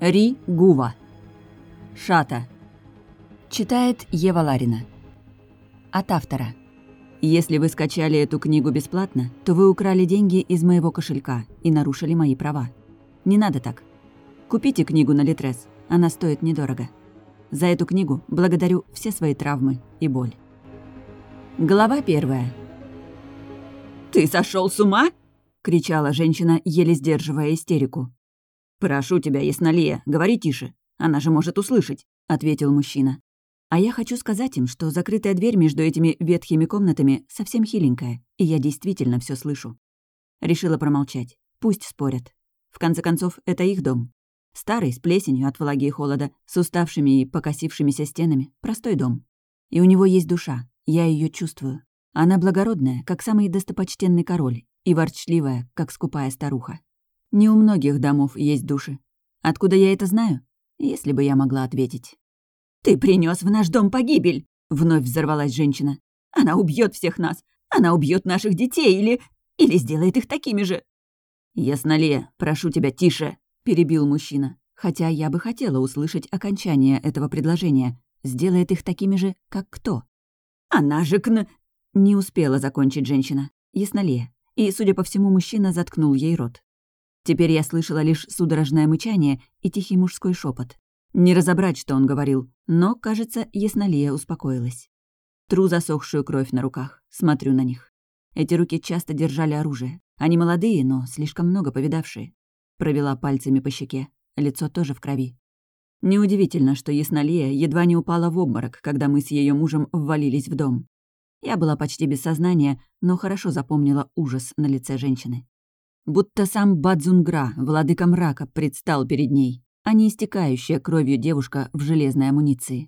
Ри Гува. Шата. Читает Ева Ларина. От автора. Если вы скачали эту книгу бесплатно, то вы украли деньги из моего кошелька и нарушили мои права. Не надо так. Купите книгу на Литрес, она стоит недорого. За эту книгу благодарю все свои травмы и боль. Глава 1. «Ты сошел с ума?» — кричала женщина, еле сдерживая истерику. «Прошу тебя, Яснолия, говори тише. Она же может услышать», — ответил мужчина. А я хочу сказать им, что закрытая дверь между этими ветхими комнатами совсем хиленькая, и я действительно все слышу. Решила промолчать. Пусть спорят. В конце концов, это их дом. Старый, с плесенью от влаги и холода, с уставшими и покосившимися стенами. Простой дом. И у него есть душа. Я ее чувствую. Она благородная, как самый достопочтенный король, и ворчливая, как скупая старуха. Не у многих домов есть души. Откуда я это знаю? Если бы я могла ответить. «Ты принес в наш дом погибель!» — вновь взорвалась женщина. «Она убьет всех нас! Она убьет наших детей или сделает их такими же!» «Яснолия, прошу тебя, тише!» — перебил мужчина. Хотя я бы хотела услышать окончание этого предложения. Сделает их такими же, как кто? «Она же Не успела закончить женщина. Яснолия. И, судя по всему, мужчина заткнул ей рот. Теперь я слышала лишь судорожное мычание и тихий мужской шепот. Не разобрать, что он говорил, но, кажется, Яснолия успокоилась. Тру засохшую кровь на руках, смотрю на них. Эти руки часто держали оружие. Они молодые, но слишком много повидавшие. Провела пальцами по щеке, лицо тоже в крови. Неудивительно, что Яснолия едва не упала в обморок, когда мы с ее мужем ввалились в дом. Я была почти без сознания, но хорошо запомнила ужас на лице женщины. Будто сам Бадзунгра, владыка мрака, предстал перед ней, а не истекающая кровью девушка в железной амуниции.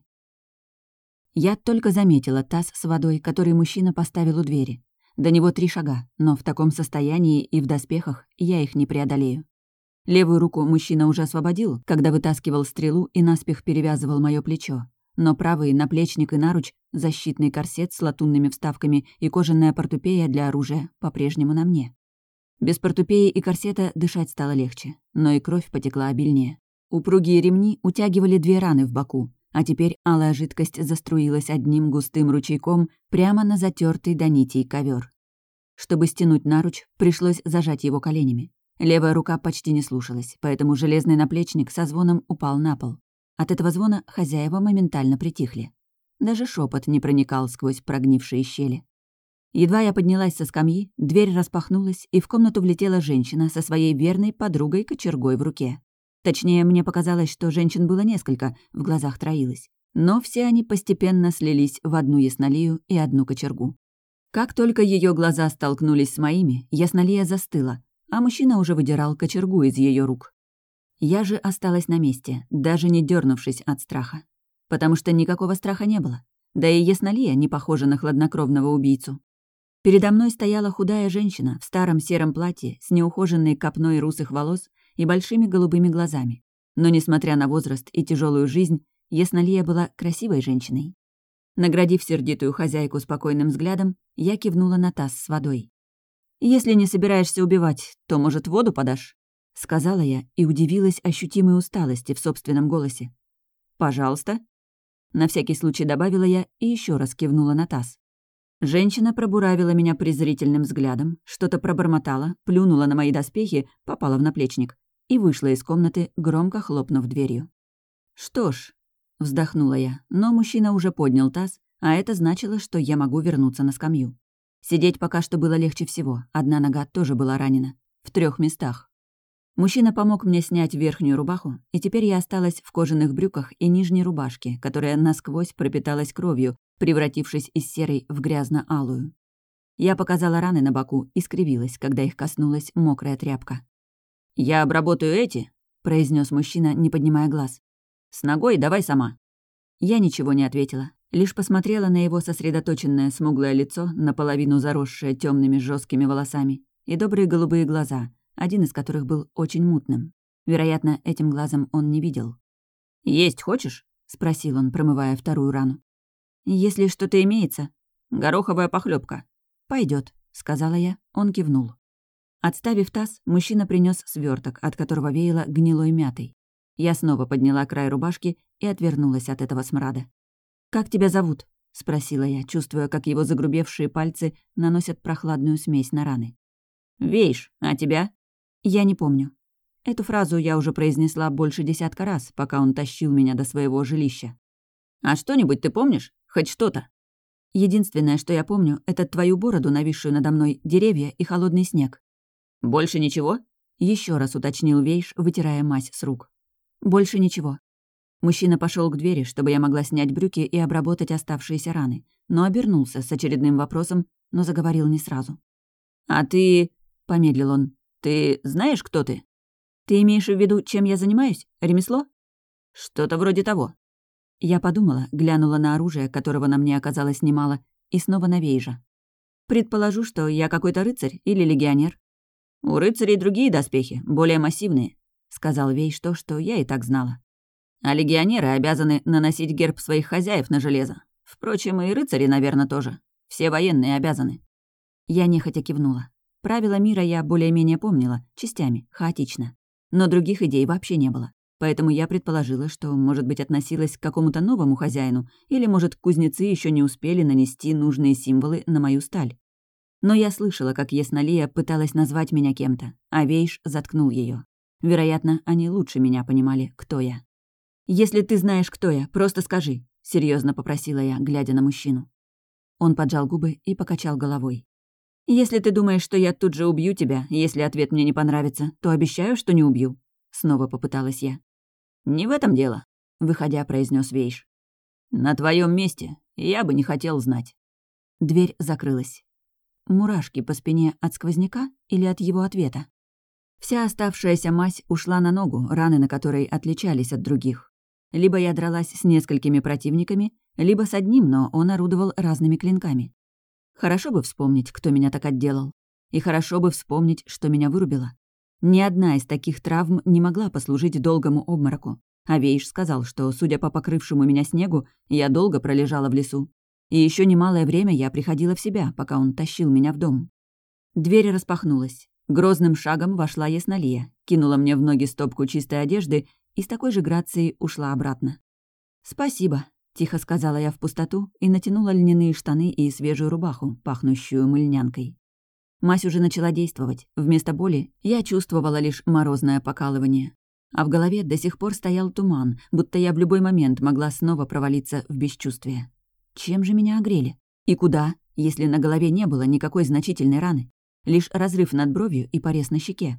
Я только заметила таз с водой, который мужчина поставил у двери. До него 3 шага, но в таком состоянии и в доспехах я их не преодолею. Левую руку мужчина уже освободил, когда вытаскивал стрелу и наспех перевязывал моё плечо. Но правый наплечник и наруч, защитный корсет с латунными вставками и кожаная портупея для оружия по-прежнему на мне. Без портупеи и корсета дышать стало легче, но и кровь потекла обильнее. Упругие ремни утягивали 2 раны в боку, а теперь алая жидкость заструилась одним густым ручейком прямо на затертый до нитей ковер. Чтобы стянуть наруч, пришлось зажать его коленями. Левая рука почти не слушалась, поэтому железный наплечник со звоном упал на пол. От этого звона хозяева моментально притихли. Даже шепот не проникал сквозь прогнившие щели. Едва я поднялась со скамьи, дверь распахнулась, и в комнату влетела женщина со своей верной подругой-кочергой в руке. Точнее, мне показалось, что женщин было несколько, в глазах троилось. Но все они постепенно слились в одну Яснолию и одну кочергу. Как только ее глаза столкнулись с моими, Яснолия застыла, а мужчина уже выдирал кочергу из ее рук. Я же осталась на месте, даже не дернувшись от страха. Потому что никакого страха не было. Да и Яснолия не похожа на хладнокровного убийцу. Передо мной стояла худая женщина в старом сером платье с неухоженной копной русых волос и большими голубыми глазами. Но, несмотря на возраст и тяжелую жизнь, Яснолия была красивой женщиной. Наградив сердитую хозяйку спокойным взглядом, я кивнула на таз с водой. «Если не собираешься убивать, то, может, воду подашь?» — сказала я и удивилась ощутимой усталости в собственном голосе. «Пожалуйста». На всякий случай добавила я и еще раз кивнула на таз. Женщина пробуравила меня презрительным взглядом, что-то пробормотала, плюнула на мои доспехи, попала в наплечник и вышла из комнаты, громко хлопнув дверью. «Что ж», — вздохнула я, но мужчина уже поднял таз, а это значило, что я могу вернуться на скамью. Сидеть пока что было легче всего, одна нога тоже была ранена. В 3 местах. Мужчина помог мне снять верхнюю рубаху, и теперь я осталась в кожаных брюках и нижней рубашке, которая насквозь пропиталась кровью, превратившись из серой в грязно-алую. Я показала раны на боку и скривилась, когда их коснулась мокрая тряпка. «Я обработаю эти», — произнес мужчина, не поднимая глаз. «С ногой давай сама». Я ничего не ответила, лишь посмотрела на его сосредоточенное смуглое лицо, наполовину заросшее темными жесткими волосами, и добрые голубые глаза, один из которых был очень мутным. Вероятно, этим глазом он не видел. «Есть хочешь?» — спросил он, промывая вторую рану. «Если что-то имеется, гороховая похлебка. Пойдет, сказала я, он кивнул. Отставив таз, мужчина принес сверток, от которого веяло гнилой мятой. Я снова подняла край рубашки и отвернулась от этого смрада. «Как тебя зовут?» — спросила я, чувствуя, как его загрубевшие пальцы наносят прохладную смесь на раны. «Вейш, а тебя?» «Я не помню». Эту фразу я уже произнесла больше 10 раз, пока он тащил меня до своего жилища. «А что-нибудь ты помнишь? Хоть что-то?» «Единственное, что я помню, это твою бороду, нависшую надо мной, деревья и холодный снег». «Больше ничего?» — еще раз уточнил Вейш, вытирая мазь с рук. «Больше ничего». Мужчина пошел к двери, чтобы я могла снять брюки и обработать оставшиеся раны, но обернулся с очередным вопросом, но заговорил не сразу. «А ты...» — помедлил он. «Ты знаешь, кто ты?» «Ты имеешь в виду, чем я занимаюсь? Ремесло?» «Что-то вроде того». Я подумала, глянула на оружие, которого на мне оказалось немало, и снова на Вейжа. «Предположу, что я какой-то рыцарь или легионер». «У рыцарей другие доспехи, более массивные», — сказал Вейж то, что я и так знала. «А легионеры обязаны наносить герб своих хозяев на железо. Впрочем, и рыцари, наверное, тоже. Все военные обязаны». Я нехотя кивнула. Правила мира я более-менее помнила, частями, хаотично. Но других идей вообще не было. Поэтому я предположила, что, может быть, относилась к какому-то новому хозяину, или, может, кузнецы еще не успели нанести нужные символы на мою сталь. Но я слышала, как Ясналия пыталась назвать меня кем-то, а Вейш заткнул ее. Вероятно, они лучше меня понимали, кто я. «Если ты знаешь, кто я, просто скажи», — серьезно попросила я, глядя на мужчину. Он поджал губы и покачал головой. «Если ты думаешь, что я тут же убью тебя, если ответ мне не понравится, то обещаю, что не убью», — снова попыталась я. «Не в этом дело», — выходя, произнес Вейш. «На твоем месте я бы не хотел знать». Дверь закрылась. Мурашки по спине от сквозняка или от его ответа? Вся оставшаяся мазь ушла на ногу, раны на которой отличались от других. Либо я дралась с несколькими противниками, либо с одним, но он орудовал разными клинками. Хорошо бы вспомнить, кто меня так отделал. И хорошо бы вспомнить, что меня вырубило. Ни одна из таких травм не могла послужить долгому обмороку. А Вейш сказал, что, судя по покрывшему меня снегу, я долго пролежала в лесу. И еще немалое время я приходила в себя, пока он тащил меня в дом. Дверь распахнулась. Грозным шагом вошла Ясналия, кинула мне в ноги стопку чистой одежды и с такой же грацией ушла обратно. «Спасибо», — тихо сказала я в пустоту и натянула льняные штаны и свежую рубаху, пахнущую мыльнянкой. Мазь уже начала действовать. Вместо боли я чувствовала лишь морозное покалывание. А в голове до сих пор стоял туман, будто я в любой момент могла снова провалиться в бесчувствие. Чем же меня огрели? И куда, если на голове не было никакой значительной раны? Лишь разрыв над бровью и порез на щеке.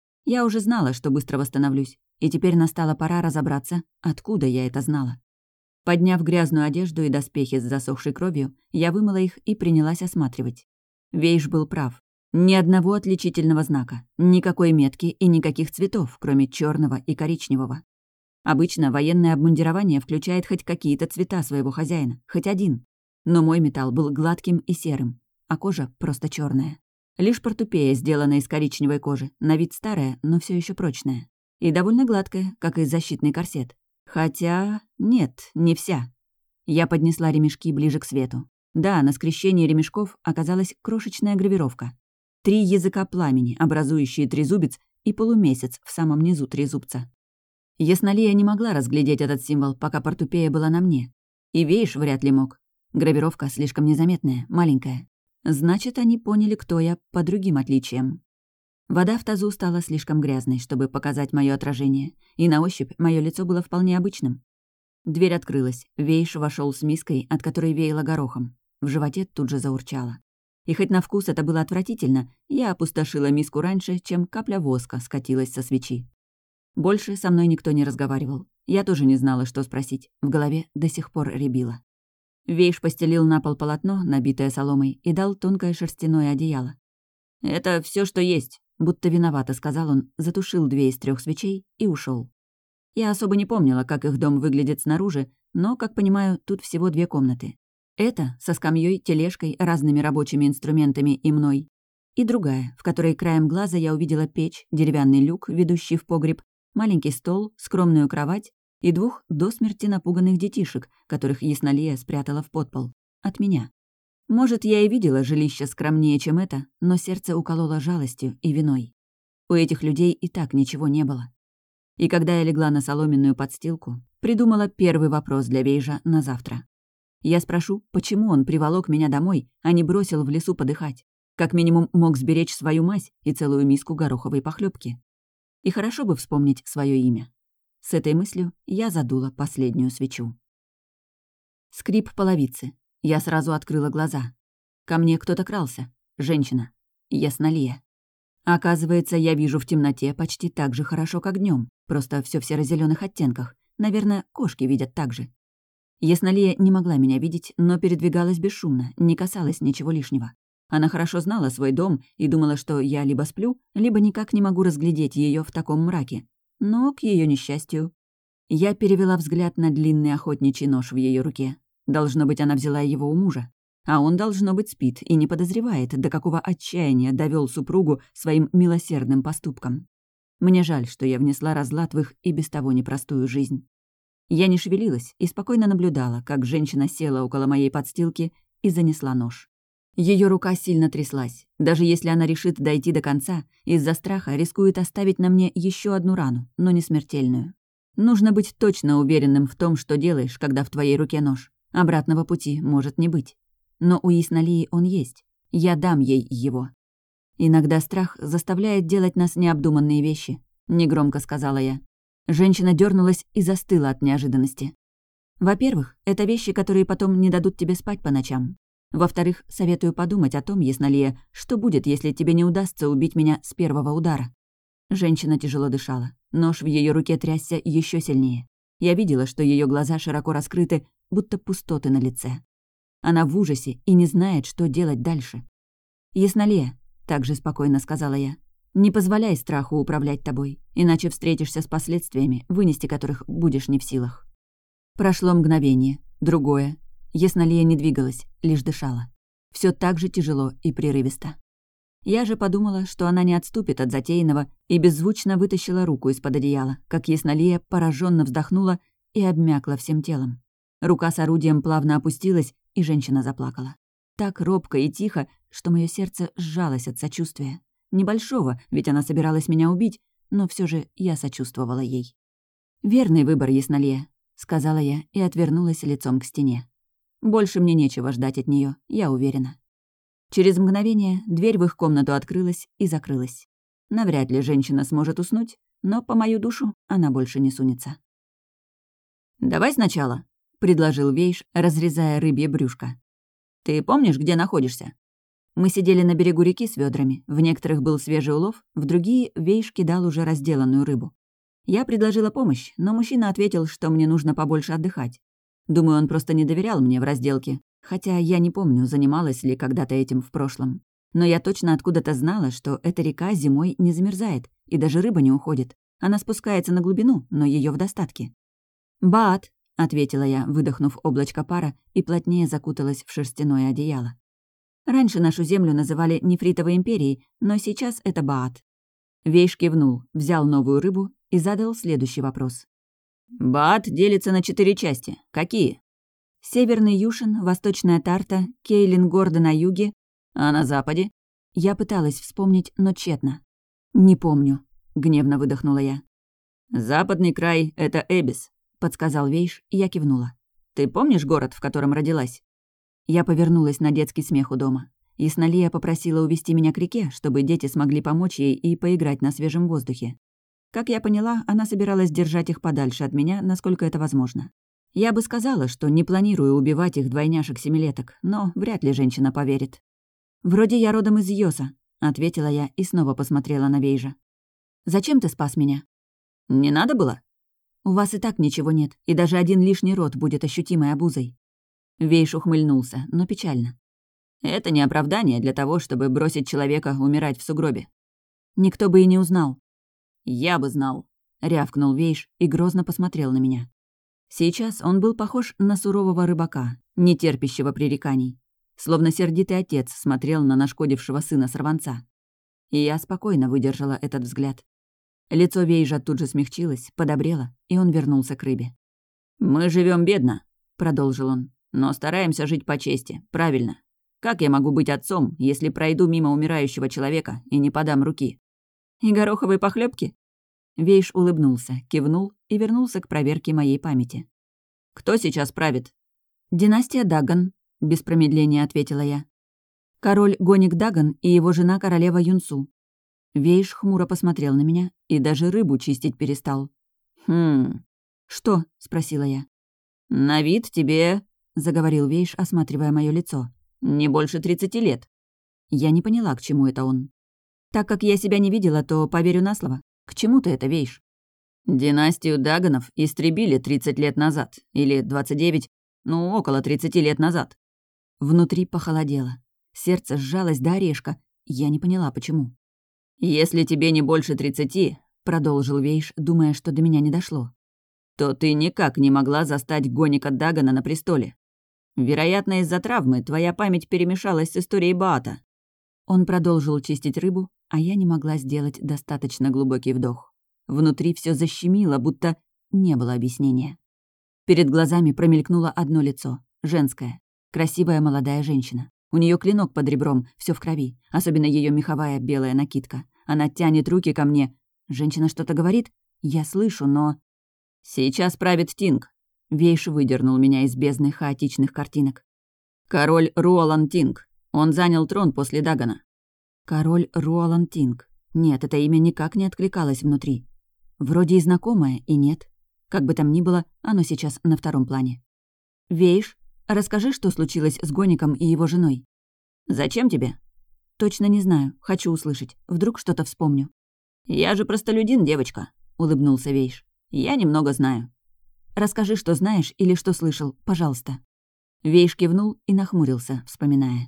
Я уже знала, что быстро восстановлюсь, и теперь настала пора разобраться, откуда я это знала. Подняв грязную одежду и доспехи с засохшей кровью, я вымыла их и принялась осматривать. Вейш был прав. Ни одного отличительного знака, никакой метки и никаких цветов, кроме черного и коричневого. Обычно военное обмундирование включает хоть какие-то цвета своего хозяина, хоть один. Но мой металл был гладким и серым, а кожа просто черная. Лишь портупея сделана из коричневой кожи, на вид старая, но все еще прочная. И довольно гладкая, как и защитный корсет. Хотя... нет, не вся. Я поднесла ремешки ближе к свету. Да, на скрещении ремешков оказалась крошечная гравировка. 3 языка пламени, образующие трезубец, и полумесяц в самом низу трезубца. Ясналия не могла разглядеть этот символ, пока портупея была на мне. И Вейш вряд ли мог. Гравировка слишком незаметная, маленькая. Значит, они поняли, кто я, по другим отличиям. Вода в тазу стала слишком грязной, чтобы показать мое отражение, и на ощупь мое лицо было вполне обычным. Дверь открылась, Вейш вошел с миской, от которой веяло горохом. В животе тут же заурчало. И хоть на вкус это было отвратительно, я опустошила миску раньше, чем капля воска скатилась со свечи. Больше со мной никто не разговаривал. Я тоже не знала, что спросить. В голове до сих пор рябило. Вейш постелил на пол полотно, набитое соломой, и дал тонкое шерстяное одеяло. «Это все, что есть», — будто виновато сказал он, затушил 2 из 3 свечей и ушел. Я особо не помнила, как их дом выглядит снаружи, но, как понимаю, тут всего 2 комнаты. Это со скамьей, тележкой, разными рабочими инструментами и мной. И другая, в которой краем глаза я увидела печь, деревянный люк, ведущий в погреб, маленький стол, скромную кровать и 2 до смерти напуганных детишек, которых Ясналия спрятала в подпол. От меня. Может, я и видела жилище скромнее, чем это, но сердце укололо жалостью и виной. У этих людей и так ничего не было. И когда я легла на соломенную подстилку, придумала первый вопрос для Вейжа на завтра. Я спрошу, почему он приволок меня домой, а не бросил в лесу подыхать. Как минимум мог сберечь свою мазь и целую миску гороховой похлебки. И хорошо бы вспомнить свое имя. С этой мыслью я задула последнюю свечу. Скрип половицы. Я сразу открыла глаза. Ко мне кто-то крался. Женщина. Яснолия. Оказывается, я вижу в темноте почти так же хорошо, как днем, просто все в серо-зеленых оттенках. Наверное, кошки видят так же. Яснолия не могла меня видеть, но передвигалась бесшумно, не касалась ничего лишнего. Она хорошо знала свой дом и думала, что я либо сплю, либо никак не могу разглядеть ее в таком мраке. Но, к ее несчастью, я перевела взгляд на длинный охотничий нож в ее руке. Должно быть, она взяла его у мужа. А он, должно быть, спит и не подозревает, до какого отчаяния довел супругу своим милосердным поступком. Мне жаль, что я внесла разлад в их и без того непростую жизнь. Я не шевелилась и спокойно наблюдала, как женщина села около моей подстилки и занесла нож. Ее рука сильно тряслась. Даже если она решит дойти до конца, из-за страха рискует оставить на мне еще одну рану, но не смертельную. Нужно быть точно уверенным в том, что делаешь, когда в твоей руке нож. Обратного пути может не быть. Но у Яснолии он есть. Я дам ей его. «Иногда страх заставляет делать нас необдуманные вещи», — негромко сказала я. Женщина дернулась и застыла от неожиданности. «Во-первых, это вещи, которые потом не дадут тебе спать по ночам. Во-вторых, советую подумать о том, Яснолия, что будет, если тебе не удастся убить меня с первого удара». Женщина тяжело дышала. Нож в ее руке трясся еще сильнее. Я видела, что ее глаза широко раскрыты, будто пустоты на лице. Она в ужасе и не знает, что делать дальше. «Яснолия», — также спокойно сказала я, — «не позволяй страху управлять тобой, иначе встретишься с последствиями, вынести которых будешь не в силах». Прошло мгновение, другое. Яснолия не двигалась, лишь дышала. Все так же тяжело и прерывисто. Я же подумала, что она не отступит от затеянного, и беззвучно вытащила руку из-под одеяла, как Яснолия пораженно вздохнула и обмякла всем телом. Рука с орудием плавно опустилась, и женщина заплакала. Так робко и тихо, что мое сердце сжалось от сочувствия. Небольшого, ведь она собиралась меня убить, но все же я сочувствовала ей. «Верный выбор, Яснолия», — сказала я и отвернулась лицом к стене. Больше мне нечего ждать от нее, я уверена. Через мгновение дверь в их комнату открылась и закрылась. Навряд ли женщина сможет уснуть, но по мою душу она больше не сунется. «Давай сначала», — предложил Вейш, разрезая рыбье брюшко. «Ты помнишь, где находишься?» Мы сидели на берегу реки с ведрами. В некоторых был свежий улов, в другие Вейш кидал уже разделанную рыбу. Я предложила помощь, но мужчина ответил, что мне нужно побольше отдыхать. Думаю, он просто не доверял мне в разделке, хотя я не помню, занималась ли когда-то этим в прошлом. Но я точно откуда-то знала, что эта река зимой не замерзает, и даже рыба не уходит. Она спускается на глубину, но ее в достатке. «Баат», — ответила я, выдохнув облачко пара, и плотнее закуталась в шерстяное одеяло. Раньше нашу землю называли Нефритовой империей, но сейчас это Баат. Вейш кивнул, взял новую рыбу и задал следующий вопрос. «Баат делится на 4 части. Какие?» «Северный Юшин, Восточная Тарта, Кейлин-Гордо на юге, а на западе?» Я пыталась вспомнить, но тщетно. «Не помню», — гневно выдохнула я. «Западный край — это Эбис», — подсказал Вейш, и я кивнула. «Ты помнишь город, в котором родилась?» Я повернулась на детский смех у дома. Яснолия попросила увести меня к реке, чтобы дети смогли помочь ей и поиграть на свежем воздухе. Как я поняла, она собиралась держать их подальше от меня, насколько это возможно. Я бы сказала, что не планирую убивать их двойняшек-семилеток, но вряд ли женщина поверит. «Вроде я родом из Йоса», — ответила я и снова посмотрела на Вейжа. «Зачем ты спас меня?» «Не надо было?» «У вас и так ничего нет, и даже один лишний род будет ощутимой обузой». Вейш ухмыльнулся, но печально. «Это не оправдание для того, чтобы бросить человека умирать в сугробе». «Никто бы и не узнал». «Я бы знал», — рявкнул Вейш и грозно посмотрел на меня. Сейчас он был похож на сурового рыбака, не терпящего пререканий. Словно сердитый отец смотрел на нашкодившего сына-сорванца. И я спокойно выдержала этот взгляд. Лицо Вейжа тут же смягчилось, подобрело, и он вернулся к рыбе. «Мы живем бедно», — продолжил он, — «но стараемся жить по чести, правильно. Как я могу быть отцом, если пройду мимо умирающего человека и не подам руки?» «И гороховой похлебки? Вейш улыбнулся, кивнул и вернулся к проверке моей памяти. «Кто сейчас правит?» «Династия Даган», — без промедления ответила я. «Король Гоник Даган и его жена королева Юнсу». Вейш хмуро посмотрел на меня и даже рыбу чистить перестал. «Что?» — спросила я. «На вид тебе...» — заговорил Вейш, осматривая мое лицо. «Не больше 30 лет». Я не поняла, к чему это он. Так как я себя не видела, то поверю на слово. К чему ты это, Вейш? «Династию Даганов истребили 30 лет назад. Или 29, около 30 лет назад». Внутри похолодело. Сердце сжалось до орешка. Я не поняла, почему. «Если тебе не больше 30, — продолжил Вейш, думая, что до меня не дошло, — то ты никак не могла застать Гоника Дагана на престоле. Вероятно, из-за травмы твоя память перемешалась с историей Баата». Он продолжил чистить рыбу, а я не могла сделать достаточно глубокий вдох. Внутри все защемило, будто не было объяснения. Перед глазами промелькнуло одно лицо, женское, красивая молодая женщина. У нее клинок под ребром, все в крови, особенно ее меховая белая накидка. Она тянет руки ко мне. Женщина что-то говорит? Я слышу, но... «Сейчас правит Тинг», — Вейш выдернул меня из бездны хаотичных картинок. «Король Руолан Тинг. Он занял трон после Дагана». Король Руолан Тинг. Нет, это имя никак не откликалось внутри. Вроде и знакомое, и нет. Как бы там ни было, оно сейчас на втором плане. «Вейш, расскажи, что случилось с Гоником и его женой». «Зачем тебе?» «Точно не знаю. Хочу услышать. Вдруг что-то вспомню». «Я же простолюдин, девочка», — улыбнулся Вейш. «Я немного знаю». «Расскажи, что знаешь или что слышал, пожалуйста». Вейш кивнул и нахмурился, вспоминая.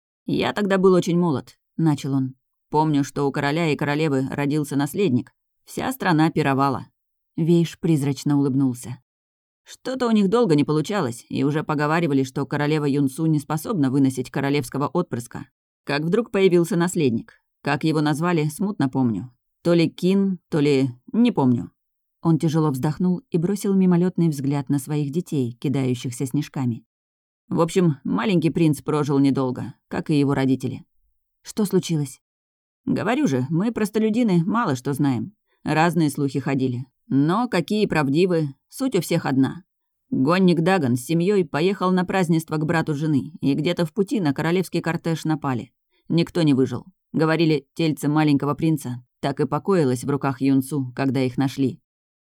«Я тогда был очень молод», — начал он. «Помню, что у короля и королевы родился наследник. Вся страна пировала». Вейш призрачно улыбнулся. «Что-то у них долго не получалось, и уже поговаривали, что королева Юнсу не способна выносить королевского отпрыска. Как вдруг появился наследник. Как его назвали, смутно помню. То ли Кин, то ли... не помню». Он тяжело вздохнул и бросил мимолетный взгляд на своих детей, кидающихся снежками. В общем, маленький принц прожил недолго, как и его родители. «Что случилось?» «Говорю же, мы, простолюдины, мало что знаем. Разные слухи ходили. Но какие правдивы, суть у всех одна. Гонник Даган с семьей поехал на празднество к брату жены, и где-то в пути на королевский кортеж напали. Никто не выжил. Говорили, тельце маленького принца так и покоилось в руках Юнсу, когда их нашли».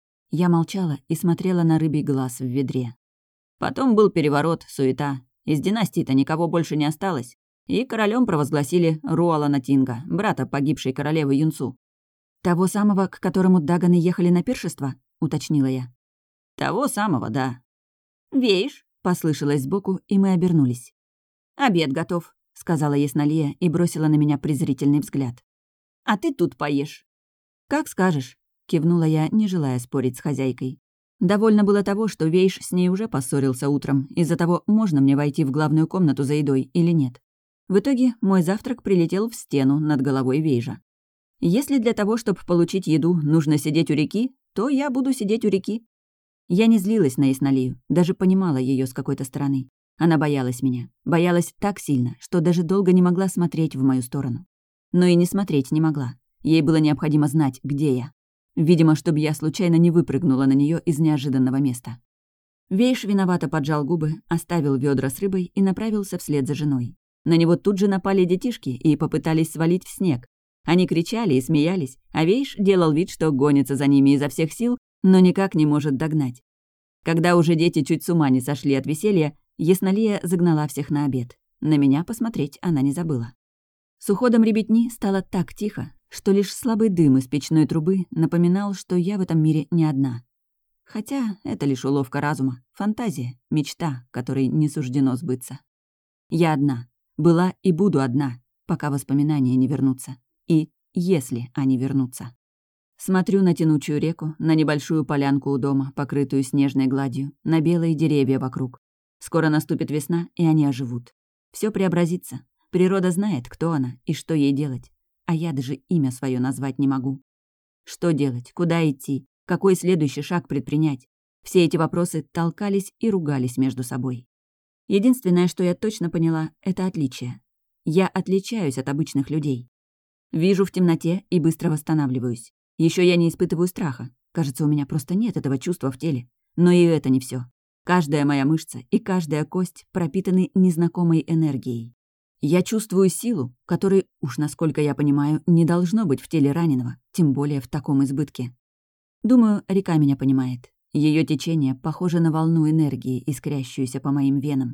Я молчала и смотрела на рыбий глаз в ведре. Потом был переворот, суета. Из династии-то никого больше не осталось. И королем провозгласили Руолана Тинга, брата погибшей королевы Юнсу. «Того самого, к которому Даганы ехали на пиршество?» — уточнила я. «Того самого, да». «Вейш?» — послышалось сбоку, и мы обернулись. «Обед готов», — сказала Яснолия и бросила на меня презрительный взгляд. «А ты тут поешь». «Как скажешь», — кивнула я, не желая спорить с хозяйкой. Довольно было того, что Вейш с ней уже поссорился утром, из-за того, можно мне войти в главную комнату за едой или нет. В итоге мой завтрак прилетел в стену над головой Вейжа. Если для того, чтобы получить еду, нужно сидеть у реки, то я буду сидеть у реки. Я не злилась на Яснолию, даже понимала ее с какой-то стороны. Она боялась меня. Боялась так сильно, что даже долго не могла смотреть в мою сторону. Но и не смотреть не могла. Ей было необходимо знать, где я. Видимо, чтобы я случайно не выпрыгнула на нее из неожиданного места. Вейш виновато поджал губы, оставил ведра с рыбой и направился вслед за женой. На него тут же напали детишки и попытались свалить в снег. Они кричали и смеялись, а Вейш делал вид, что гонится за ними изо всех сил, но никак не может догнать. Когда уже дети чуть с ума не сошли от веселья, Яснолия загнала всех на обед. На меня посмотреть она не забыла. С уходом ребятни стало так тихо, что лишь слабый дым из печной трубы напоминал, что я в этом мире не одна. Хотя это лишь уловка разума, фантазия, мечта, которой не суждено сбыться. Я одна, была и буду одна, пока воспоминания не вернутся. И если они вернутся. Смотрю на тянучую реку, на небольшую полянку у дома, покрытую снежной гладью, на белые деревья вокруг. Скоро наступит весна, и они оживут. Все преобразится. Природа знает, кто она и что ей делать. А я даже имя свое назвать не могу. Что делать? Куда идти? Какой следующий шаг предпринять? Все эти вопросы толкались и ругались между собой. Единственное, что я точно поняла, это отличие. Я отличаюсь от обычных людей. Вижу в темноте и быстро восстанавливаюсь. Еще я не испытываю страха. Кажется, у меня просто нет этого чувства в теле. Но и это не все. Каждая моя мышца и каждая кость пропитаны незнакомой энергией. Я чувствую силу, которой, уж насколько я понимаю, не должно быть в теле раненого, тем более в таком избытке. Думаю, река меня понимает. Ее течение похоже на волну энергии, искрящуюся по моим венам.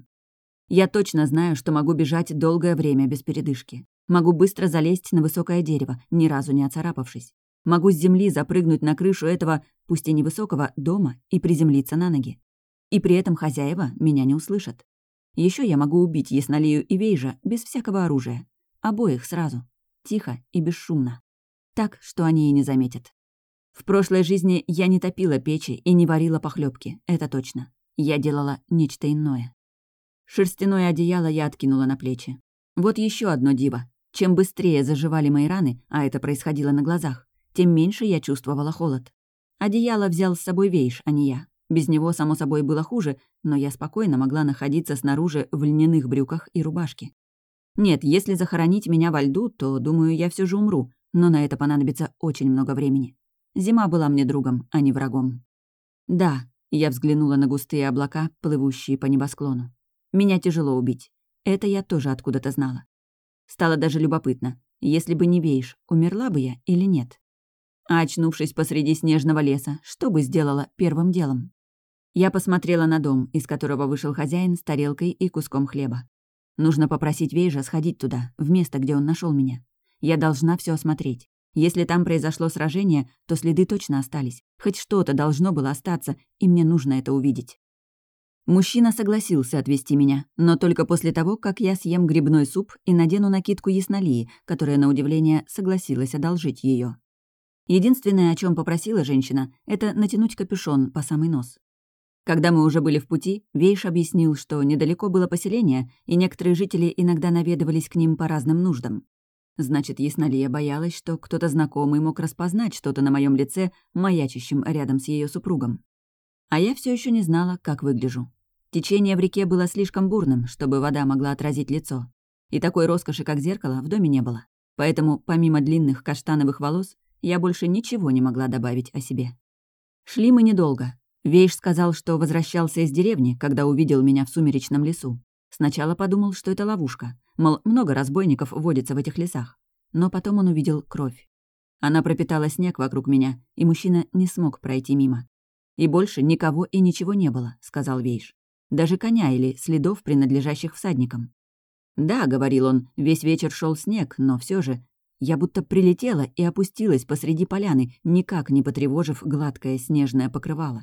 Я точно знаю, что могу бежать долгое время без передышки. Могу быстро залезть на высокое дерево, ни разу не оцарапавшись. Могу с земли запрыгнуть на крышу этого, пусть и невысокого, дома и приземлиться на ноги. И при этом хозяева меня не услышат. Еще я могу убить Яснолию и Вейжа без всякого оружия. Обоих сразу. Тихо и бесшумно. Так, что они и не заметят. В прошлой жизни я не топила печи и не варила похлебки, это точно. Я делала нечто иное. Шерстяное одеяло я откинула на плечи. Вот еще одно диво. Чем быстрее заживали мои раны, а это происходило на глазах, тем меньше я чувствовала холод. Одеяло взял с собой Вейш, а не я. Без него, само собой, было хуже, но я спокойно могла находиться снаружи в льняных брюках и рубашке. Нет, если захоронить меня во льду, то, думаю, я все же умру, но на это понадобится очень много времени. Зима была мне другом, а не врагом. Да, я взглянула на густые облака, плывущие по небосклону. Меня тяжело убить. Это я тоже откуда-то знала. Стало даже любопытно. Если бы не Вейш, умерла бы я или нет? А очнувшись посреди снежного леса, что бы сделала первым делом? Я посмотрела на дом, из которого вышел хозяин с тарелкой и куском хлеба. Нужно попросить Вейжа сходить туда, в место, где он нашел меня. Я должна все осмотреть. Если там произошло сражение, то следы точно остались. Хоть что-то должно было остаться, и мне нужно это увидеть. Мужчина согласился отвезти меня, но только после того, как я съем грибной суп и надену накидку Яснолии, которая, на удивление, согласилась одолжить ее. Единственное, о чем попросила женщина, это натянуть капюшон по самый нос. Когда мы уже были в пути, Вейш объяснил, что недалеко было поселение, и некоторые жители иногда наведывались к ним по разным нуждам. Значит, Яснолия боялась, что кто-то знакомый мог распознать что-то на моем лице, маячащем рядом с ее супругом. А я все еще не знала, как выгляжу. Течение в реке было слишком бурным, чтобы вода могла отразить лицо. И такой роскоши, как зеркало, в доме не было. Поэтому, помимо длинных каштановых волос, я больше ничего не могла добавить о себе. Шли мы недолго. Вейш сказал, что возвращался из деревни, когда увидел меня в сумеречном лесу. Сначала подумал, что это ловушка. Мол, много разбойников водится в этих лесах. Но потом он увидел кровь. Она пропитала снег вокруг меня, и мужчина не смог пройти мимо. «И больше никого и ничего не было», — сказал Вейш. «Даже коня или следов, принадлежащих всадникам». «Да», — говорил он, — «весь вечер шел снег, но все же я будто прилетела и опустилась посреди поляны, никак не потревожив гладкое снежное покрывало».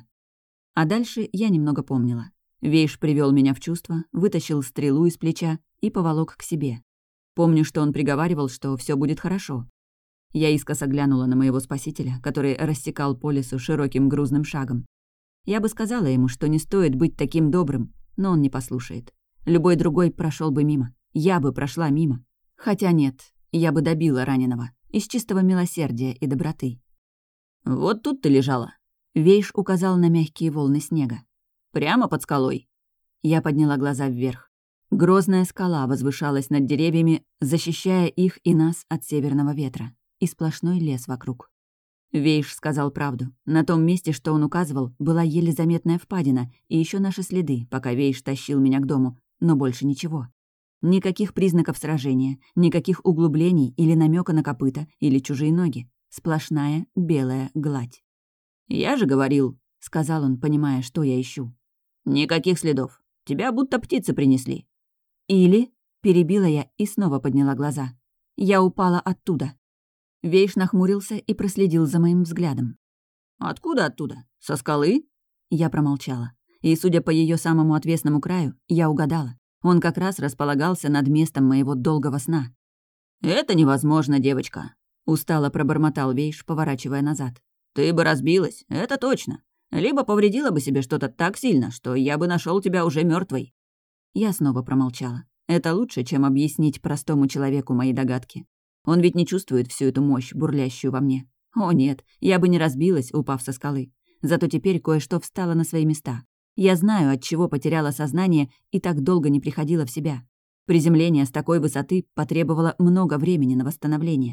А дальше я немного помнила. Вейш привел меня в чувство, вытащил стрелу из плеча и поволок к себе. Помню, что он приговаривал, что все будет хорошо. Я искоса глянула на моего спасителя, который рассекал по лесу широким грузным шагом. Я бы сказала ему, что не стоит быть таким добрым, но он не послушает. Любой другой прошел бы мимо. Я бы прошла мимо. Хотя нет, я бы добила раненого. Из чистого милосердия и доброты. «Вот тут ты лежала». Вейш указал на мягкие волны снега. «Прямо под скалой». Я подняла глаза вверх. Грозная скала возвышалась над деревьями, защищая их и нас от северного ветра. И сплошной лес вокруг. Вейш сказал правду. На том месте, что он указывал, была еле заметная впадина, и еще наши следы, пока Вейш тащил меня к дому, но больше ничего. Никаких признаков сражения, никаких углублений или намека на копыта или чужие ноги. Сплошная белая гладь. «Я же говорил», — сказал он, понимая, что я ищу. «Никаких следов. Тебя будто птицы принесли». «Или...» — перебила я и снова подняла глаза. «Я упала оттуда». Вейш нахмурился и проследил за моим взглядом. «Откуда оттуда? Со скалы?» Я промолчала. И, судя по ее самому отвесному краю, я угадала. Он как раз располагался над местом моего долгого сна. «Это невозможно, девочка», — устало пробормотал Вейш, поворачивая назад. «Ты бы разбилась, это точно. Либо повредила бы себе что-то так сильно, что я бы нашел тебя уже мертвой. Я снова промолчала. Это лучше, чем объяснить простому человеку мои догадки. Он ведь не чувствует всю эту мощь, бурлящую во мне. О нет, я бы не разбилась, упав со скалы. Зато теперь кое-что встало на свои места. Я знаю, от чего потеряла сознание и так долго не приходила в себя. Приземление с такой высоты потребовало много времени на восстановление.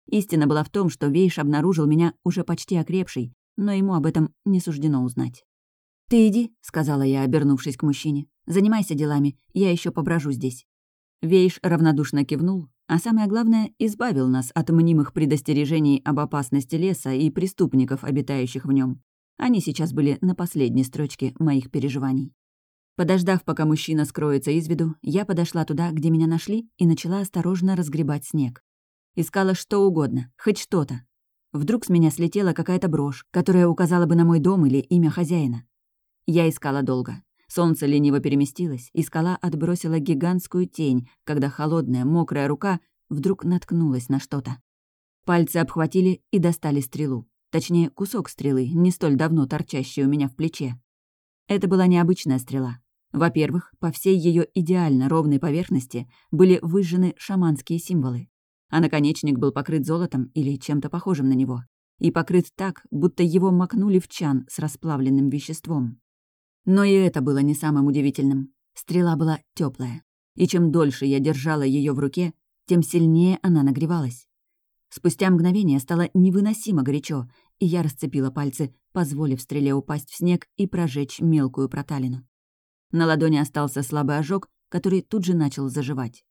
Истина была в том, что Вейш обнаружил меня уже почти окрепшей, но ему об этом не суждено узнать. «Ты иди», — сказала я, обернувшись к мужчине. «Занимайся делами, я еще поброжу здесь». Вейш равнодушно кивнул, а самое главное, избавил нас от мнимых предостережений об опасности леса и преступников, обитающих в нем. Они сейчас были на последней строчке моих переживаний. Подождав, пока мужчина скроется из виду, я подошла туда, где меня нашли, и начала осторожно разгребать снег. Искала что угодно, хоть что-то. Вдруг с меня слетела какая-то брошь, которая указала бы на мой дом или имя хозяина. Я искала долго. Солнце лениво переместилось, и скала отбросила гигантскую тень, когда холодная, мокрая рука вдруг наткнулась на что-то. Пальцы обхватили и достали стрелу. Точнее, кусок стрелы, не столь давно торчащий у меня в плече. Это была необычная стрела. Во-первых, по всей ее идеально ровной поверхности были выжжены шаманские символы, а наконечник был покрыт золотом или чем-то похожим на него, и покрыт так, будто его макнули в чан с расплавленным веществом. Но и это было не самым удивительным. Стрела была теплая, и чем дольше я держала ее в руке, тем сильнее она нагревалась. Спустя мгновение стало невыносимо горячо, и я расцепила пальцы, позволив стреле упасть в снег и прожечь мелкую проталину. На ладони остался слабый ожог, который тут же начал заживать.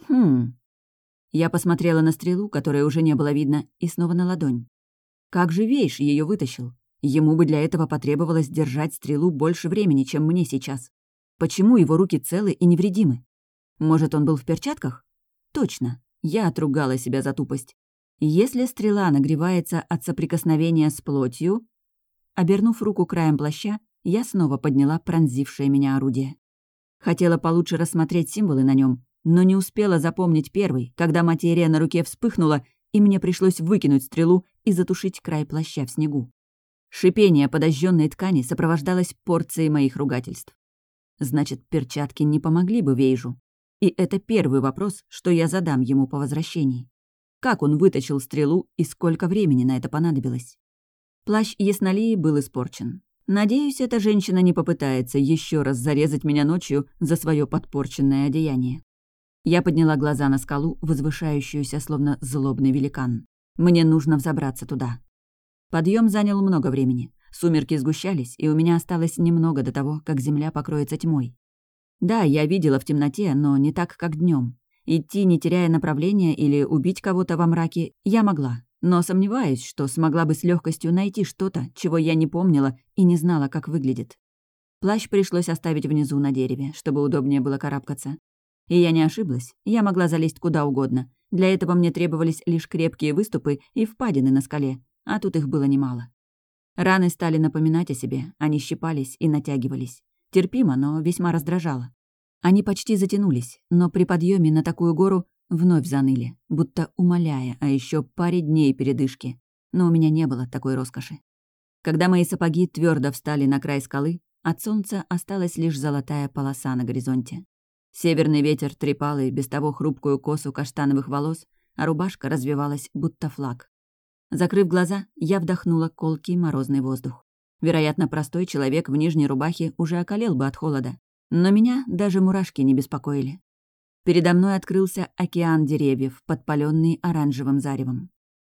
Я посмотрела на стрелу, которой уже не было видно, и снова на ладонь. Как же Вейш ее вытащил? Ему бы для этого потребовалось держать стрелу больше времени, чем мне сейчас. Почему его руки целы и невредимы? Может, он был в перчатках? Точно, я отругала себя за тупость. Если стрела нагревается от соприкосновения с плотью... Обернув руку краем плаща, я снова подняла пронзившее меня орудие. Хотела получше рассмотреть символы на нем, но не успела запомнить первый, когда материя на руке вспыхнула, и мне пришлось выкинуть стрелу и затушить край плаща в снегу. Шипение подожженной ткани сопровождалось порцией моих ругательств. Значит, перчатки не помогли бы Вейжу. И это первый вопрос, что я задам ему по возвращении. Как он вытащил стрелу и сколько времени на это понадобилось? Плащ Яснолии был испорчен. Надеюсь, эта женщина не попытается еще раз зарезать меня ночью за свое подпорченное одеяние. Я подняла глаза на скалу, возвышающуюся словно злобный великан. Мне нужно взобраться туда. Подъем занял много времени. Сумерки сгущались, и у меня осталось немного до того, как земля покроется тьмой. Да, я видела в темноте, но не так, как днем. Идти, не теряя направления, или убить кого-то во мраке я могла, но сомневаюсь, что смогла бы с легкостью найти что-то, чего я не помнила и не знала, как выглядит. Плащ пришлось оставить внизу на дереве, чтобы удобнее было карабкаться. И я не ошиблась, я могла залезть куда угодно. Для этого мне требовались лишь крепкие выступы и впадины на скале, а тут их было немало. Раны стали напоминать о себе, они щипались и натягивались. Терпимо, но весьма раздражало. Они почти затянулись, но при подъеме на такую гору вновь заныли, будто умоляя о еще паре дней передышки. Но у меня не было такой роскоши. Когда мои сапоги твердо встали на край скалы, от солнца осталась лишь золотая полоса на горизонте. Северный ветер трепал и без того хрупкую косу каштановых волос, а рубашка развивалась, будто флаг. Закрыв глаза, я вдохнула колкий морозный воздух. Вероятно, простой человек в нижней рубахе уже околел бы от холода. Но меня даже мурашки не беспокоили. Передо мной открылся океан деревьев, подпалённый оранжевым заревом.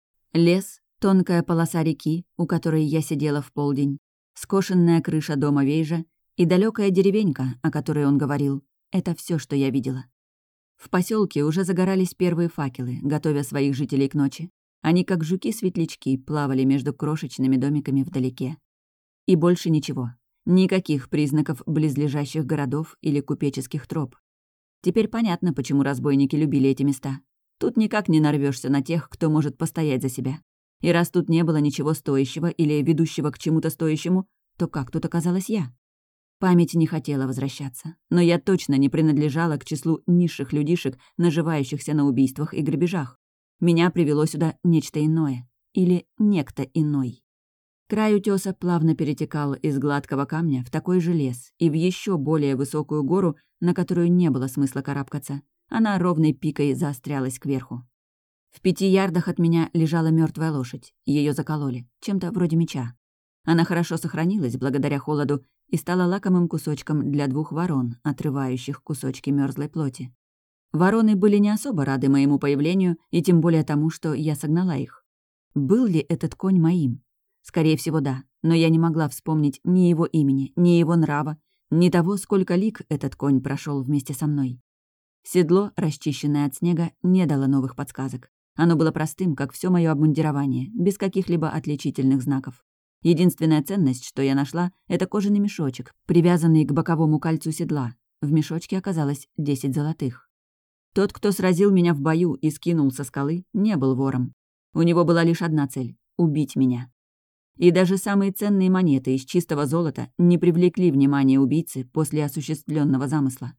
Лес, тонкая полоса реки, у которой я сидела в полдень, скошенная крыша дома Вейжа и далекая деревенька, о которой он говорил. Это все, что я видела. В поселке уже загорались первые факелы, готовя своих жителей к ночи. Они, как жуки-светлячки, плавали между крошечными домиками вдалеке. И больше ничего. Никаких признаков близлежащих городов или купеческих троп. Теперь понятно, почему разбойники любили эти места. Тут никак не нарвешься на тех, кто может постоять за себя. И раз тут не было ничего стоящего или ведущего к чему-то стоящему, то как тут оказалась я? Память не хотела возвращаться, но я точно не принадлежала к числу низших людишек, наживающихся на убийствах и грабежах. Меня привело сюда нечто иное. Или некто иной. Край утёса плавно перетекал из гладкого камня в такой же лес и в еще более высокую гору, на которую не было смысла карабкаться. Она ровной пикой заострялась кверху. В 5 ярдах от меня лежала мертвая лошадь. Ее закололи, чем-то вроде меча. Она хорошо сохранилась благодаря холоду и стала лакомым кусочком для 2 ворон, отрывающих кусочки мёрзлой плоти. Вороны были не особо рады моему появлению и тем более тому, что я согнала их. Был ли этот конь моим? Скорее всего, да, но я не могла вспомнить ни его имени, ни его нрава, ни того, сколько лиг этот конь прошел вместе со мной. Седло, расчищенное от снега, не дало новых подсказок. Оно было простым, как все мое обмундирование, без каких-либо отличительных знаков. Единственная ценность, что я нашла, это кожаный мешочек, привязанный к боковому кольцу седла. В мешочке оказалось 10 золотых. Тот, кто сразил меня в бою и скинул со скалы, не был вором. У него была лишь одна цель — убить меня. И даже самые ценные монеты из чистого золота не привлекли внимания убийцы после осуществленного замысла.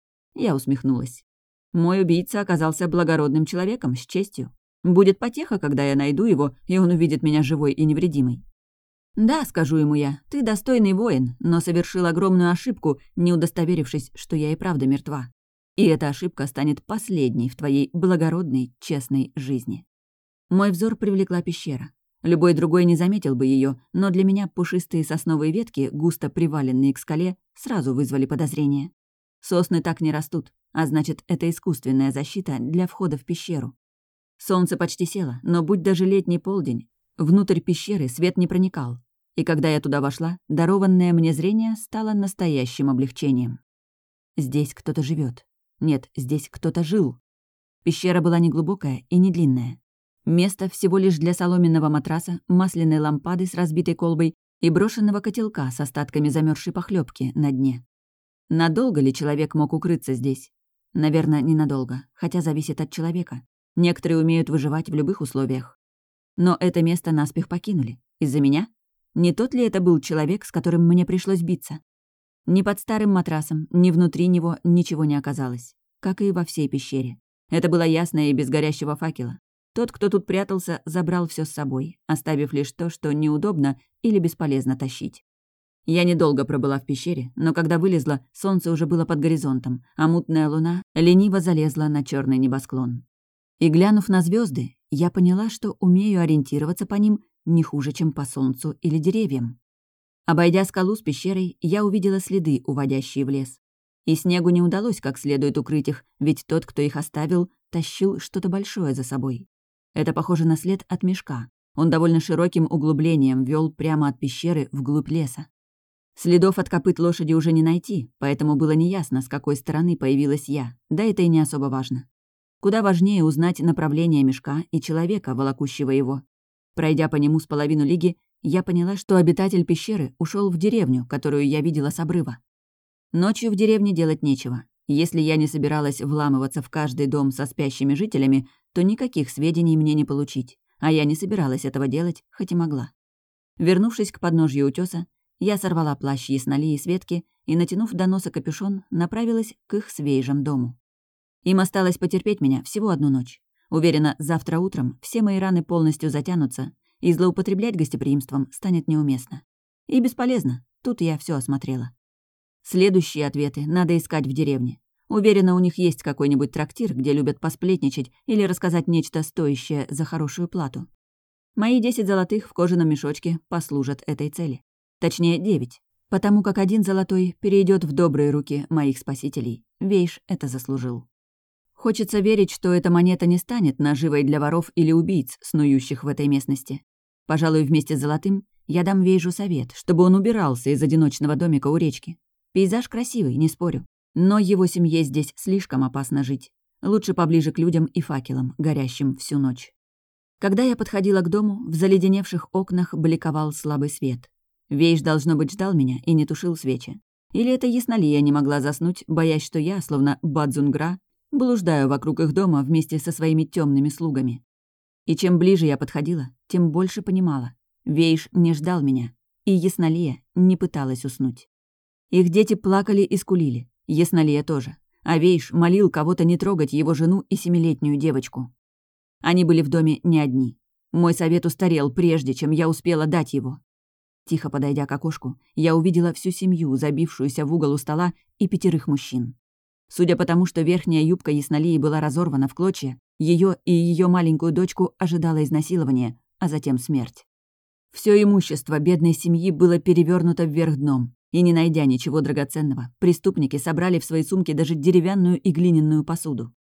Я усмехнулась. Мой убийца оказался благородным человеком с честью. Будет потеха, когда я найду его, и он увидит меня живой и невредимой. «Да, — скажу ему я, — ты достойный воин, но совершил огромную ошибку, не удостоверившись, что я и правда мертва. И эта ошибка станет последней в твоей благородной, честной жизни». Мой взор привлекла пещера. Любой другой не заметил бы ее, но для меня пушистые сосновые ветки, густо приваленные к скале, сразу вызвали подозрение. Сосны так не растут, а значит, это искусственная защита для входа в пещеру. Солнце почти село, но будь даже летний полдень, внутрь пещеры свет не проникал. И когда я туда вошла, дарованное мне зрение стало настоящим облегчением. Здесь кто-то живет. Нет, здесь кто-то жил. Пещера была не глубокая и не длинная. Место всего лишь для соломенного матраса, масляной лампады с разбитой колбой и брошенного котелка с остатками замерзшей похлебки на дне. Надолго ли человек мог укрыться здесь? Наверное, ненадолго, хотя зависит от человека. Некоторые умеют выживать в любых условиях. Но это место наспех покинули. Из-за меня? Не тот ли это был человек, с которым мне пришлось биться? Ни под старым матрасом, ни внутри него ничего не оказалось. Как и во всей пещере. Это было ясно и без горящего факела. Тот, кто тут прятался, забрал все с собой, оставив лишь то, что неудобно или бесполезно тащить. Я недолго пробыла в пещере, но когда вылезла, солнце уже было под горизонтом, а мутная луна лениво залезла на черный небосклон. И глянув на звезды, я поняла, что умею ориентироваться по ним не хуже, чем по солнцу или деревьям. Обойдя скалу с пещерой, я увидела следы, уводящие в лес. И снегу не удалось как следует укрыть их, ведь тот, кто их оставил, тащил что-то большое за собой. Это похоже на след от мешка. Он довольно широким углублением вел прямо от пещеры вглубь леса. Следов от копыт лошади уже не найти, поэтому было неясно, с какой стороны появилась я, да это и не особо важно. Куда важнее узнать направление мешка и человека, волокущего его. Пройдя по нему с половину лиги, я поняла, что обитатель пещеры ушел в деревню, которую я видела с обрыва. Ночью в деревне делать нечего. Если я не собиралась вламываться в каждый дом со спящими жителями, то никаких сведений мне не получить, а я не собиралась этого делать, хоть и могла. Вернувшись к подножью утёса, я сорвала плащ Яснолии и Светки и, натянув до носа капюшон, направилась к их свежему дому. Им осталось потерпеть меня всего одну ночь. Уверена, завтра утром все мои раны полностью затянутся, и злоупотреблять гостеприимством станет неуместно. И бесполезно, тут я все осмотрела. Следующие ответы надо искать в деревне. Уверена, у них есть какой-нибудь трактир, где любят посплетничать или рассказать нечто стоящее за хорошую плату. Мои 10 золотых в кожаном мешочке послужат этой цели. Точнее, 9, потому как 1 золотой перейдет в добрые руки моих спасителей. Вейш это заслужил. Хочется верить, что эта монета не станет наживой для воров или убийц, снующих в этой местности. Пожалуй, вместе с золотым я дам Вейжу совет, чтобы он убирался из одиночного домика у речки. Пейзаж красивый, не спорю. Но его семье здесь слишком опасно жить. Лучше поближе к людям и факелам, горящим всю ночь. Когда я подходила к дому, в заледеневших окнах бликовал слабый свет. Вейш, должно быть, ждал меня и не тушил свечи. Или это Яснолия не могла заснуть, боясь, что я, словно Бадзунгра, блуждаю вокруг их дома вместе со своими темными слугами. И чем ближе я подходила, тем больше понимала. Вейш не ждал меня, и Яснолия не пыталась уснуть. Их дети плакали и скулили, Яснолия тоже, а Вейш молил кого-то не трогать его жену и 7-летнюю девочку. Они были в доме не одни. Мой совет устарел, прежде чем я успела дать его. Тихо подойдя к окошку, я увидела всю семью, забившуюся в угол у стола, и 5 мужчин. Судя по тому, что верхняя юбка Яснолии была разорвана в клочья, ее и ее маленькую дочку ожидало изнасилование, а затем смерть. Все имущество бедной семьи было перевернуто вверх дном, и, не найдя ничего драгоценного, преступники собрали в свои сумки даже деревянную и глиняную посуду.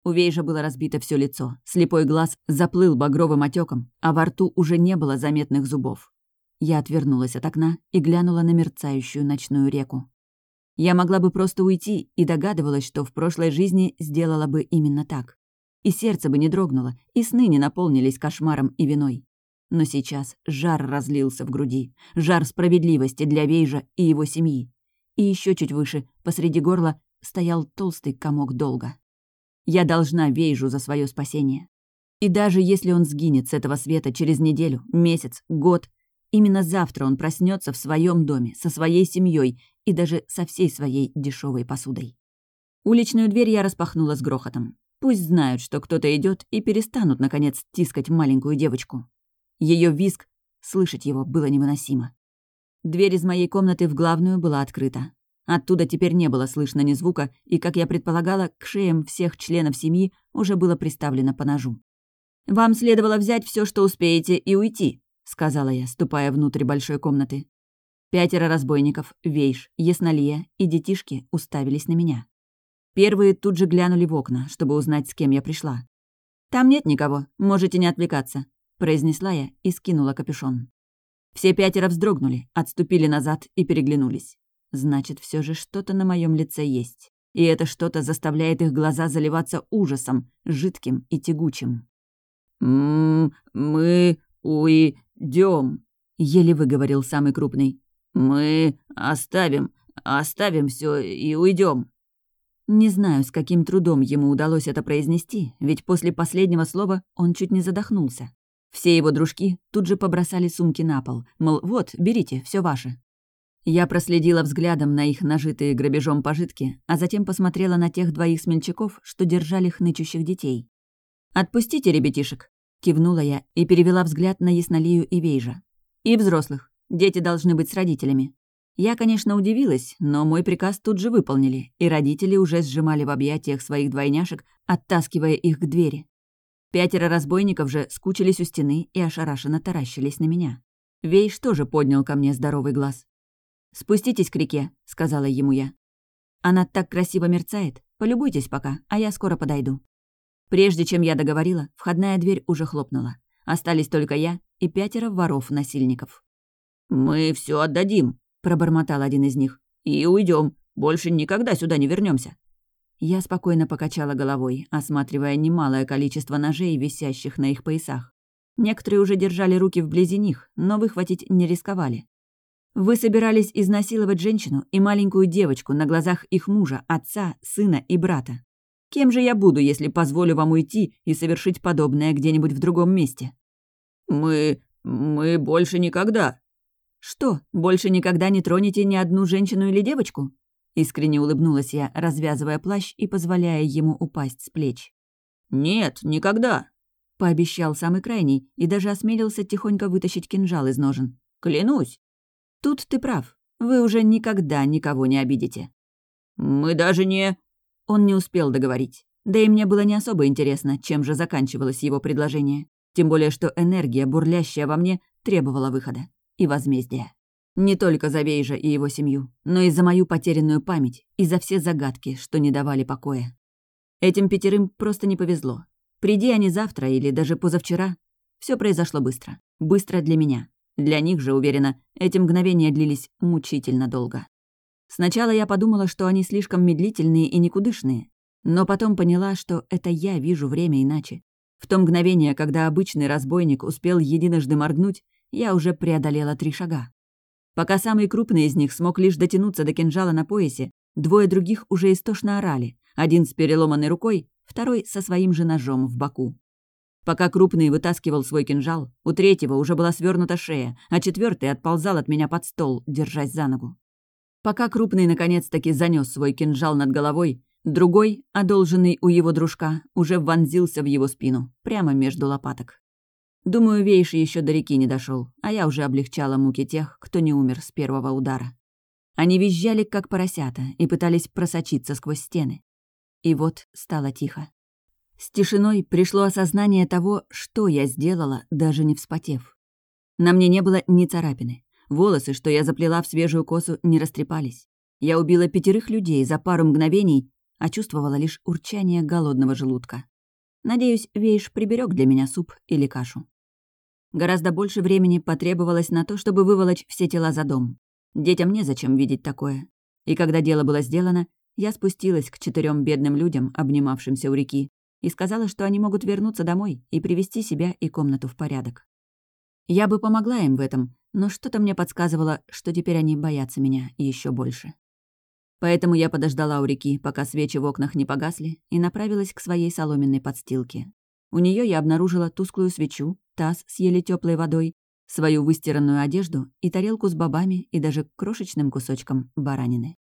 У Вейжа было разбито все лицо, слепой глаз заплыл багровым отеком, а во рту уже не было заметных зубов. Я отвернулась от окна и глянула на мерцающую ночную реку. Я могла бы просто уйти и догадывалась, что в прошлой жизни сделала бы именно так. И сердце бы не дрогнуло, и сны не наполнились кошмаром и виной. Но сейчас жар разлился в груди, жар справедливости для Вейжа и его семьи. И еще чуть выше, посреди горла, стоял толстый комок долга. Я должна Вейжу за свое спасение. И даже если он сгинет с этого света через неделю, месяц, год, именно завтра он проснется в своем доме, со своей семьей и даже со всей своей дешевой посудой. Уличную дверь я распахнула с грохотом. Пусть знают, что кто-то идет, и перестанут, наконец, тискать маленькую девочку. Ее визг, слышать его было невыносимо. Дверь из моей комнаты в главную была открыта. Оттуда теперь не было слышно ни звука, и, как я предполагала, к шеям всех членов семьи уже было приставлено по ножу. «Вам следовало взять все, что успеете, и уйти», — сказала я, ступая внутрь большой комнаты. 5 разбойников, Вейж, Яснолия и детишки уставились на меня. Первые тут же глянули в окна, чтобы узнать, с кем я пришла. «Там нет никого, можете не отвлекаться», — произнесла я и скинула капюшон. Все 5 вздрогнули, отступили назад и переглянулись. Значит, все же что-то на моем лице есть. И это что-то заставляет их глаза заливаться ужасом, жидким и тягучим. «Мы уйдем», — еле выговорил самый крупный. «Мы оставим все и уйдем». Не знаю, с каким трудом ему удалось это произнести, ведь после последнего слова он чуть не задохнулся. Все его дружки тут же побросали сумки на пол, мол, вот, берите, все ваше. Я проследила взглядом на их нажитые грабежом пожитки, а затем посмотрела на тех 2 смельчаков, что держали хнычущих детей. «Отпустите ребятишек», — кивнула я и перевела взгляд на Яснолию и Вейжа. «И взрослых. Дети должны быть с родителями». Я, конечно, удивилась, но мой приказ тут же выполнили, и родители уже сжимали в объятиях своих двойняшек, оттаскивая их к двери. 5 разбойников же скучились у стены и ошарашенно таращились на меня. Вейж тоже поднял ко мне здоровый глаз. «Спуститесь к реке», — сказала ему я. «Она так красиво мерцает. Полюбуйтесь пока, а я скоро подойду». Прежде чем я договорила, входная дверь уже хлопнула. Остались только я и 5 воров-насильников. «Мы все отдадим», — пробормотал один из них. «И уйдем. Больше никогда сюда не вернемся. Я спокойно покачала головой, осматривая немалое количество ножей, висящих на их поясах. Некоторые уже держали руки вблизи них, но выхватить не рисковали. «Вы собирались изнасиловать женщину и маленькую девочку на глазах их мужа, отца, сына и брата. Кем же я буду, если позволю вам уйти и совершить подобное где-нибудь в другом месте?» Мы больше никогда». «Что, больше никогда не тронете ни одну женщину или девочку?» Искренне улыбнулась я, развязывая плащ и позволяя ему упасть с плеч. «Нет, никогда», — пообещал самый крайний и даже осмелился тихонько вытащить кинжал из ножен. «Клянусь». «Тут ты прав. Вы уже никогда никого не обидите». «Мы даже не...» Он не успел договорить. Да и мне было не особо интересно, чем же заканчивалось его предложение. Тем более, что энергия, бурлящая во мне, требовала выхода и возмездия. Не только за Вейжа и его семью, но и за мою потерянную память, и за все загадки, что не давали покоя. Этим 5 просто не повезло. Приди они завтра или даже позавчера, все произошло быстро. Быстро для меня. Для них же, уверена, эти мгновения длились мучительно долго. Сначала я подумала, что они слишком медлительные и никудышные, но потом поняла, что это я вижу время иначе. В то мгновение, когда обычный разбойник успел единожды моргнуть, я уже преодолела 3 шага. Пока самый крупный из них смог лишь дотянуться до кинжала на поясе, 2 других уже истошно орали, один с переломанной рукой, второй со своим же ножом в боку. Пока крупный вытаскивал свой кинжал, у 3-го уже была свернута шея, а 4-й отползал от меня под стол, держась за ногу. Пока крупный наконец-таки занёс свой кинжал над головой, другой, одолженный у его дружка, уже вонзился в его спину, прямо между лопаток. Думаю, Вейш еще до реки не дошел, а я уже облегчала муки тех, кто не умер с первого удара. Они визжали, как поросята, и пытались просочиться сквозь стены. И вот стало тихо. С тишиной пришло осознание того, что я сделала, даже не вспотев. На мне не было ни царапины. Волосы, что я заплела в свежую косу, не растрепались. Я убила 5 людей за пару мгновений, а чувствовала лишь урчание голодного желудка. Надеюсь, Вейш приберег для меня суп или кашу. Гораздо больше времени потребовалось на то, чтобы выволочь все тела за дом. Детям незачем видеть такое. И когда дело было сделано, я спустилась к 4 бедным людям, обнимавшимся у реки, и сказала, что они могут вернуться домой и привести себя и комнату в порядок. Я бы помогла им в этом, но что-то мне подсказывало, что теперь они боятся меня еще больше. Поэтому я подождала у реки, пока свечи в окнах не погасли, и направилась к своей соломенной подстилке. У нее я обнаружила тусклую свечу, таз с еле теплой водой, свою выстиранную одежду и тарелку с бобами и даже крошечным кусочком баранины.